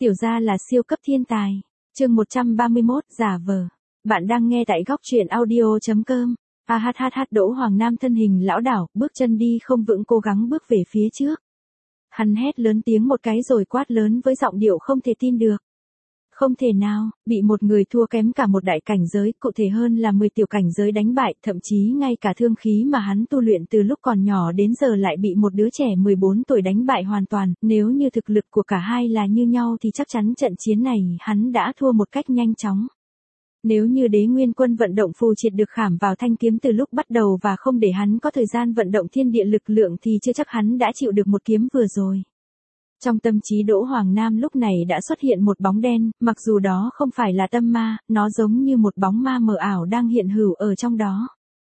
Tiểu gia là siêu cấp thiên tài. Chương 131, giả vờ. Bạn đang nghe tại góc truyện audio.com. Đỗ Hoàng Nam thân hình lão đảo, bước chân đi không vững cố gắng bước về phía trước. Hắn hét lớn tiếng một cái rồi quát lớn với giọng điệu không thể tin được. Không thể nào, bị một người thua kém cả một đại cảnh giới, cụ thể hơn là 10 tiểu cảnh giới đánh bại, thậm chí ngay cả thương khí mà hắn tu luyện từ lúc còn nhỏ đến giờ lại bị một đứa trẻ 14 tuổi đánh bại hoàn toàn, nếu như thực lực của cả hai là như nhau thì chắc chắn trận chiến này hắn đã thua một cách nhanh chóng. Nếu như Đế Nguyên Quân vận động phù triệt được khảm vào thanh kiếm từ lúc bắt đầu và không để hắn có thời gian vận động thiên địa lực lượng thì chưa chắc hắn đã chịu được một kiếm vừa rồi. Trong tâm trí Đỗ Hoàng Nam lúc này đã xuất hiện một bóng đen, mặc dù đó không phải là tâm ma, nó giống như một bóng ma mờ ảo đang hiện hữu ở trong đó.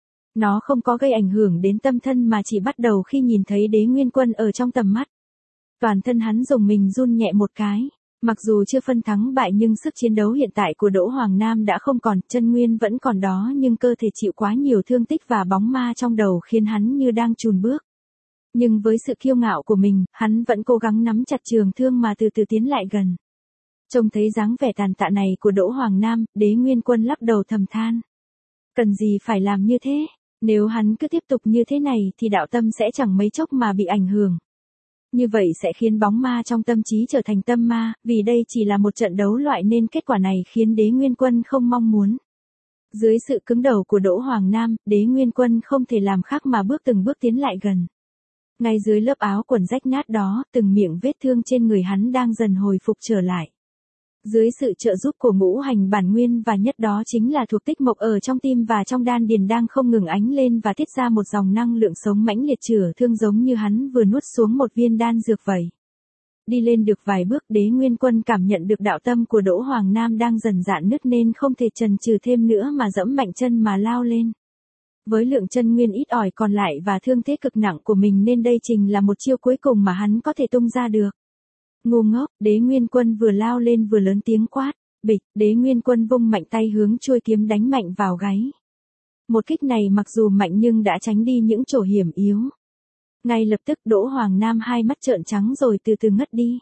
Nó không có gây ảnh hưởng đến tâm thân mà chỉ bắt đầu khi nhìn thấy Đế Nguyên Quân ở trong tầm mắt. Toàn thân hắn rùng mình run nhẹ một cái. Mặc dù chưa phân thắng bại nhưng sức chiến đấu hiện tại của Đỗ Hoàng Nam đã không còn, chân nguyên vẫn còn đó nhưng cơ thể chịu quá nhiều thương tích và bóng ma trong đầu khiến hắn như đang chùn bước. Nhưng với sự kiêu ngạo của mình, hắn vẫn cố gắng nắm chặt trường thương mà từ từ tiến lại gần. Trông thấy dáng vẻ tàn tạ này của Đỗ Hoàng Nam, Đế Nguyên Quân lắc đầu thầm than. Cần gì phải làm như thế, nếu hắn cứ tiếp tục như thế này thì đạo tâm sẽ chẳng mấy chốc mà bị ảnh hưởng. Như vậy sẽ khiến bóng ma trong tâm trí trở thành tâm ma, vì đây chỉ là một trận đấu loại nên kết quả này khiến Đế Nguyên Quân không mong muốn. Dưới sự cứng đầu của Đỗ Hoàng Nam, Đế Nguyên Quân không thể làm khác mà từng bước tiến lại gần. Ngay dưới lớp áo quần rách nát đó, từng miệng vết thương trên người hắn đang dần hồi phục trở lại. Dưới sự trợ giúp của ngũ hành bản nguyên và nhất đó chính là thuộc tích mộc ở trong tim và trong đan điền đang không ngừng ánh lên và tiết ra một dòng năng lượng sống mãnh liệt chữa thương giống như hắn vừa nuốt xuống một viên đan dược vậy. Đi lên được vài bước Đế Nguyên Quân cảm nhận được đạo tâm của Đỗ Hoàng Nam đang dần rạn nứt nên không thể chần chừ thêm nữa mà dẫm mạnh chân mà lao lên. Với lượng chân nguyên ít ỏi còn lại và thương thế cực nặng của mình nên đây chính là một chiêu cuối cùng mà hắn có thể tung ra được. Ngu ngốc, Đế Nguyên Quân vừa lao lên vừa lớn tiếng quát, bịch, Đế Nguyên Quân vung mạnh tay hướng chuôi kiếm đánh mạnh vào gáy. Một kích này mặc dù mạnh nhưng đã tránh đi những chỗ hiểm yếu. Ngay lập tức Đỗ Hoàng Nam hai mắt trợn trắng rồi từ từ ngất đi.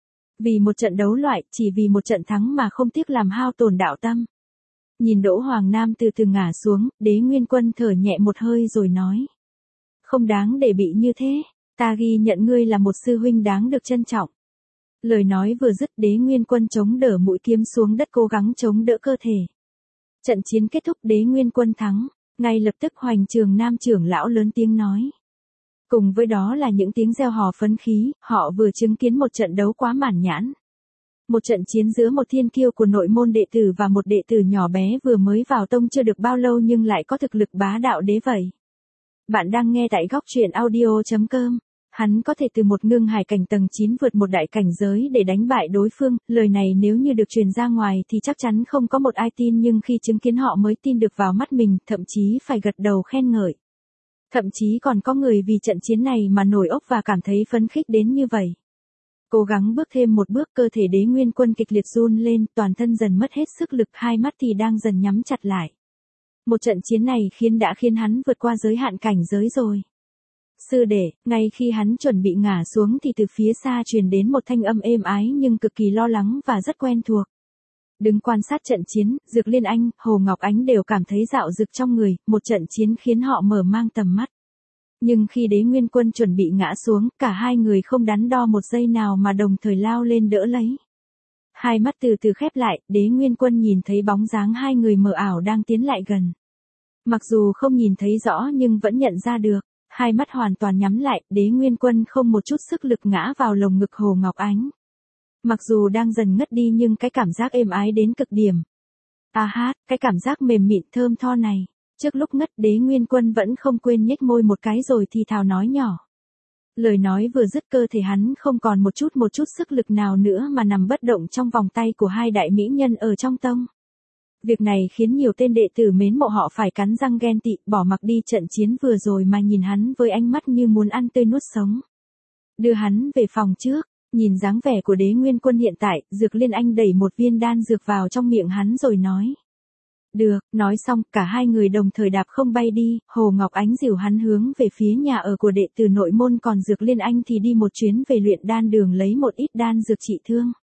Vì một trận đấu loại, chỉ vì một trận thắng mà không tiếc làm hao tổn đạo tâm. Nhìn Đỗ Hoàng Nam từ từ ngã xuống, Đế Nguyên Quân thở nhẹ một hơi rồi nói. Không đáng để bị như thế, ta ghi nhận ngươi là một sư huynh đáng được trân trọng. Lời nói vừa dứt Đế Nguyên Quân chống đỡ mũi kiếm xuống đất cố gắng chống đỡ cơ thể. Trận chiến kết thúc Đế Nguyên Quân thắng, ngay lập tức Hoành Trường Nam trưởng lão lớn tiếng nói. Cùng với đó là những tiếng reo hò phấn khí, họ vừa chứng kiến một trận đấu quá mãn nhãn. Một trận chiến giữa một thiên kiêu của nội môn đệ tử và một đệ tử nhỏ bé vừa mới vào tông chưa được bao lâu nhưng lại có thực lực bá đạo đế vậy. Bạn đang nghe tại góc truyện audio.com. Hắn có thể từ một ngưng hải cảnh tầng 9 vượt một đại cảnh giới để đánh bại đối phương, lời này nếu như được truyền ra ngoài thì chắc chắn không có một ai tin nhưng khi chứng kiến họ mới tin được vào mắt mình, thậm chí phải gật đầu khen ngợi. Thậm chí còn có người vì trận chiến này mà nổi ốc và cảm thấy phấn khích đến như vậy. Cố gắng bước thêm một bước cơ thể Đế Nguyên Quân kịch liệt run lên, toàn thân dần mất hết sức lực, hai mắt thì đang dần nhắm chặt lại. Một trận chiến này khiến hắn vượt qua giới hạn cảnh giới rồi. Sư đệ, ngay khi hắn chuẩn bị ngã xuống thì từ phía xa truyền đến một thanh âm êm ái nhưng cực kỳ lo lắng và rất quen thuộc. Đứng quan sát trận chiến, Dược Liên Anh, Hồ Ngọc Ánh đều cảm thấy dạo dực trong người, một trận chiến khiến họ mở mang tầm mắt. Nhưng khi Đế Nguyên Quân chuẩn bị ngã xuống, cả hai người không đắn đo một giây nào mà đồng thời lao lên đỡ lấy. Hai mắt từ từ khép lại, Đế Nguyên Quân nhìn thấy bóng dáng hai người mờ ảo đang tiến lại gần. Mặc dù không nhìn thấy rõ nhưng vẫn nhận ra được. Hai mắt hoàn toàn nhắm lại, Đế Nguyên Quân không một chút sức lực ngã vào lồng ngực Hồ Ngọc Ánh. Mặc dù đang dần ngất đi nhưng cái cảm giác êm ái đến cực điểm. Cái cảm giác mềm mịn thơm tho này. Trước lúc ngất Đế Nguyên Quân vẫn không quên nhếch môi một cái rồi thì thào nói nhỏ. Lời nói vừa dứt cơ thể hắn không còn một chút sức lực nào nữa mà nằm bất động trong vòng tay của hai đại mỹ nhân ở trong tông. Việc này khiến nhiều tên đệ tử mến mộ họ phải cắn răng ghen tị, bỏ mặc đi trận chiến vừa rồi mà nhìn hắn với ánh mắt như muốn ăn tươi nuốt sống. Đưa hắn về phòng trước, nhìn dáng vẻ của Đế Nguyên Quân hiện tại, Dược Liên Anh đẩy một viên đan dược vào trong miệng hắn rồi nói. Được, nói xong, cả hai người đồng thời đạp không bay đi, Hồ Ngọc Ánh dìu hắn hướng về phía nhà ở của đệ tử nội môn còn Dược Liên Anh thì đi một chuyến về luyện đan đường lấy một ít đan dược trị thương.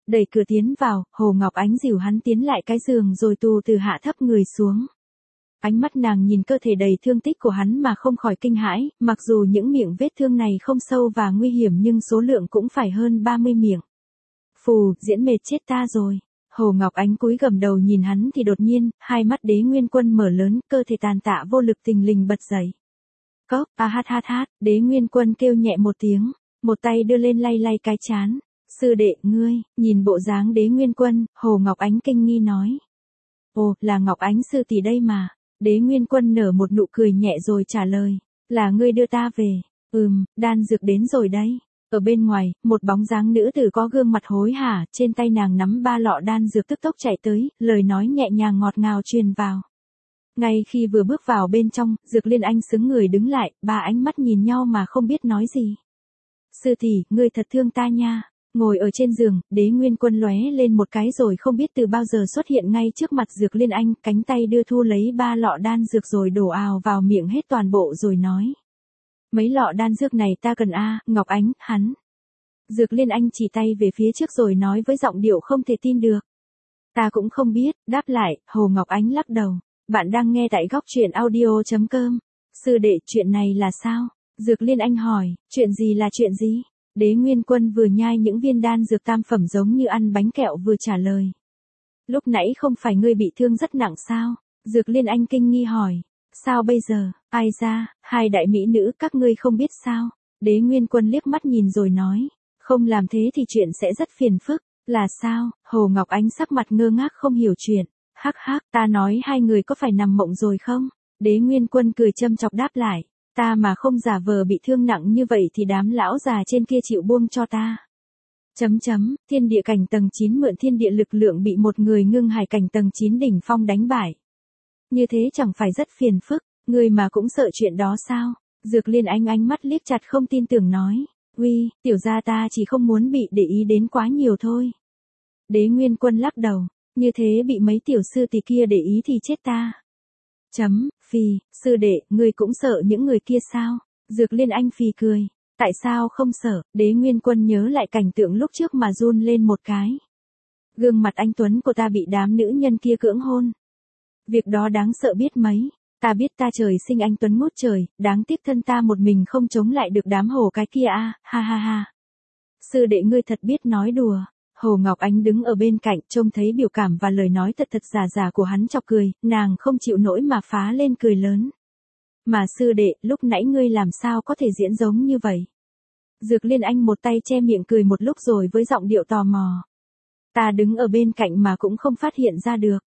đẩy cửa tiến vào, Hồ Ngọc Ánh dìu hắn tiến lại cái giường rồi từ từ hạ thấp người xuống. Ánh mắt nàng nhìn cơ thể đầy thương tích của hắn mà không khỏi kinh hãi, mặc dù những miệng vết thương này không sâu và nguy hiểm nhưng số lượng cũng phải hơn 30 miệng. Phù, diễn mệt chết ta rồi. Hồ Ngọc Ánh cúi gằm đầu nhìn hắn thì đột nhiên, hai mắt Đế Nguyên Quân mở lớn, cơ thể tàn tạ vô lực tình lình bật dậy. Cốc, hát, Đế Nguyên Quân kêu nhẹ một tiếng, một tay đưa lên lay lay cái trán. Sư đệ, ngươi, nhìn bộ dáng Đế Nguyên Quân, Hồ Ngọc Ánh kinh nghi nói. Ồ, là Ngọc Ánh sư tỷ đây mà. Đế Nguyên Quân nở một nụ cười nhẹ rồi trả lời. Là ngươi đưa ta về. Đan dược đến rồi đấy. Ở bên ngoài, một bóng dáng nữ tử có gương mặt hối hả, trên tay nàng nắm 3 lọ đan dược tức tốc chạy tới, lời nói nhẹ nhàng ngọt ngào truyền vào. Ngay khi vừa bước vào bên trong, Dược Liên Anh xứng người đứng lại, ba ánh mắt nhìn nhau mà không biết nói gì. Sư tỷ, ngươi thật thương ta nha. Ngồi ở trên giường, Đế Nguyên Quân lóe lên một cái rồi không biết từ bao giờ xuất hiện ngay trước mặt Dược Liên Anh, cánh tay đưa thu lấy 3 lọ đan dược rồi đổ ào vào miệng hết toàn bộ rồi nói. Mấy lọ đan dược này ta cần Ngọc Ánh, hắn. Dược Liên Anh chỉ tay về phía trước rồi nói với giọng điệu không thể tin được. Ta cũng không biết, đáp lại, Hồ Ngọc Ánh lắc đầu. Bạn đang nghe tại góc truyện audio.com. Sư đệ, chuyện này là sao? Dược Liên Anh hỏi, chuyện gì là chuyện gì? Đế Nguyên Quân vừa nhai những viên đan dược tam phẩm giống như ăn bánh kẹo vừa trả lời. Lúc nãy không phải ngươi bị thương rất nặng sao? Dược Liên Anh kinh nghi hỏi. Sao bây giờ? Ai ra, hai đại mỹ nữ các ngươi không biết sao? Đế Nguyên Quân liếc mắt nhìn rồi nói. Không làm thế thì chuyện sẽ rất phiền phức. Là sao? Hồ Ngọc Ánh sắc mặt ngơ ngác không hiểu chuyện. Hắc, ta nói hai người có phải nằm mộng rồi không? Đế Nguyên Quân cười châm chọc đáp lại. Ta mà không giả vờ bị thương nặng như vậy thì đám lão già trên kia chịu buông cho ta. Thiên địa cảnh tầng 9 mượn thiên địa lực lượng bị một người ngưng hải cảnh tầng 9 đỉnh phong đánh bại. Như thế chẳng phải rất phiền phức, người mà cũng sợ chuyện đó sao? Dược Liên Anh ánh mắt liếc chặt không tin tưởng nói. Uy, tiểu gia ta chỉ không muốn bị để ý đến quá nhiều thôi. Đế Nguyên Quân lắc đầu, như thế bị mấy tiểu sư tỷ kia để ý thì chết ta. Phì, sư đệ, ngươi cũng sợ những người kia sao? Dược Liên Anh phì cười. Tại sao không sợ? Đế Nguyên Quân nhớ lại cảnh tượng lúc trước mà run lên một cái. Gương mặt anh Tuấn của ta bị đám nữ nhân kia cưỡng hôn. Việc đó đáng sợ biết mấy. Ta biết ta trời sinh anh Tuấn ngút trời, đáng tiếc thân ta một mình không chống lại được đám hổ cái kia ha. Sư đệ ngươi thật biết nói đùa. Hồ Ngọc Ánh đứng ở bên cạnh trông thấy biểu cảm và lời nói thật giả của hắn chọc cười, nàng không chịu nổi mà phá lên cười lớn. Mà sư đệ, lúc nãy ngươi làm sao có thể diễn giống như vậy? Dược Liên Anh một tay che miệng cười một lúc rồi với giọng điệu tò mò. Ta đứng ở bên cạnh mà cũng không phát hiện ra được.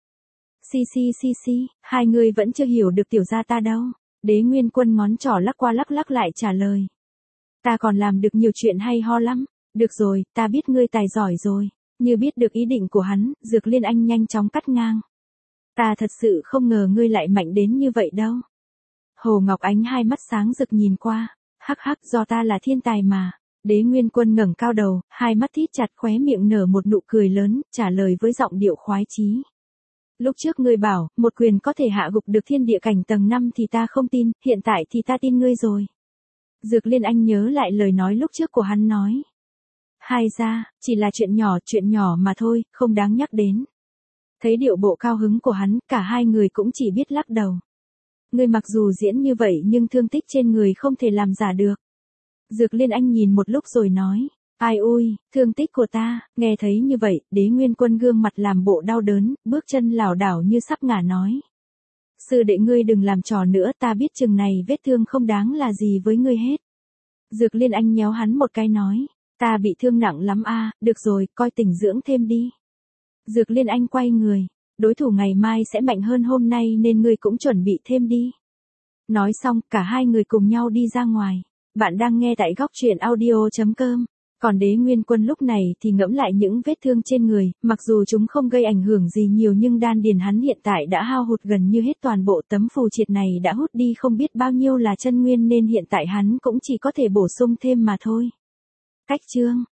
Si, hai người vẫn chưa hiểu được tiểu gia ta đâu. Đế Nguyên Quân ngón trỏ lắc qua lắc lại trả lời. Ta còn làm được nhiều chuyện hay ho lắm. Được rồi, ta biết ngươi tài giỏi rồi. Như biết được ý định của hắn, Dược Liên Anh nhanh chóng cắt ngang. Ta thật sự không ngờ ngươi lại mạnh đến như vậy đâu. Hồ Ngọc Ánh hai mắt sáng rực nhìn qua. Hắc, do ta là thiên tài mà. Đế Nguyên Quân ngẩng cao đầu, hai mắt thít chặt khóe miệng nở một nụ cười lớn, trả lời với giọng điệu khoái chí. Lúc trước ngươi bảo, một quyền có thể hạ gục được thiên địa cảnh tầng 5 thì ta không tin, hiện tại thì ta tin ngươi rồi. Dược Liên Anh nhớ lại lời nói lúc trước của hắn nói. Hai ra, chỉ là chuyện nhỏ mà thôi, không đáng nhắc đến. Thấy điệu bộ cao hứng của hắn, cả hai người cũng chỉ biết lắc đầu. Ngươi mặc dù diễn như vậy nhưng thương tích trên người không thể làm giả được. Dược Liên Anh nhìn một lúc rồi nói. Ai ôi, thương tích của ta, nghe thấy như vậy, Đế Nguyên Quân gương mặt làm bộ đau đớn, bước chân lảo đảo như sắp ngã nói. Sư đệ ngươi đừng làm trò nữa, ta biết chừng này vết thương không đáng là gì với ngươi hết. Dược Liên Anh nhéo hắn một cái nói. Ta bị thương nặng lắm được rồi, coi tình dưỡng thêm đi. Dược Liên Anh quay người. Đối thủ ngày mai sẽ mạnh hơn hôm nay nên ngươi cũng chuẩn bị thêm đi. Nói xong, cả hai người cùng nhau đi ra ngoài. Bạn đang nghe tại góc truyện audio.com. Còn Đế Nguyên Quân lúc này thì ngẫm lại những vết thương trên người, mặc dù chúng không gây ảnh hưởng gì nhiều nhưng đan điền hắn hiện tại đã hao hụt gần như hết toàn bộ, tấm phù triệt này đã hút đi không biết bao nhiêu là chân nguyên nên hiện tại hắn cũng chỉ có thể bổ sung thêm mà thôi. Cách chương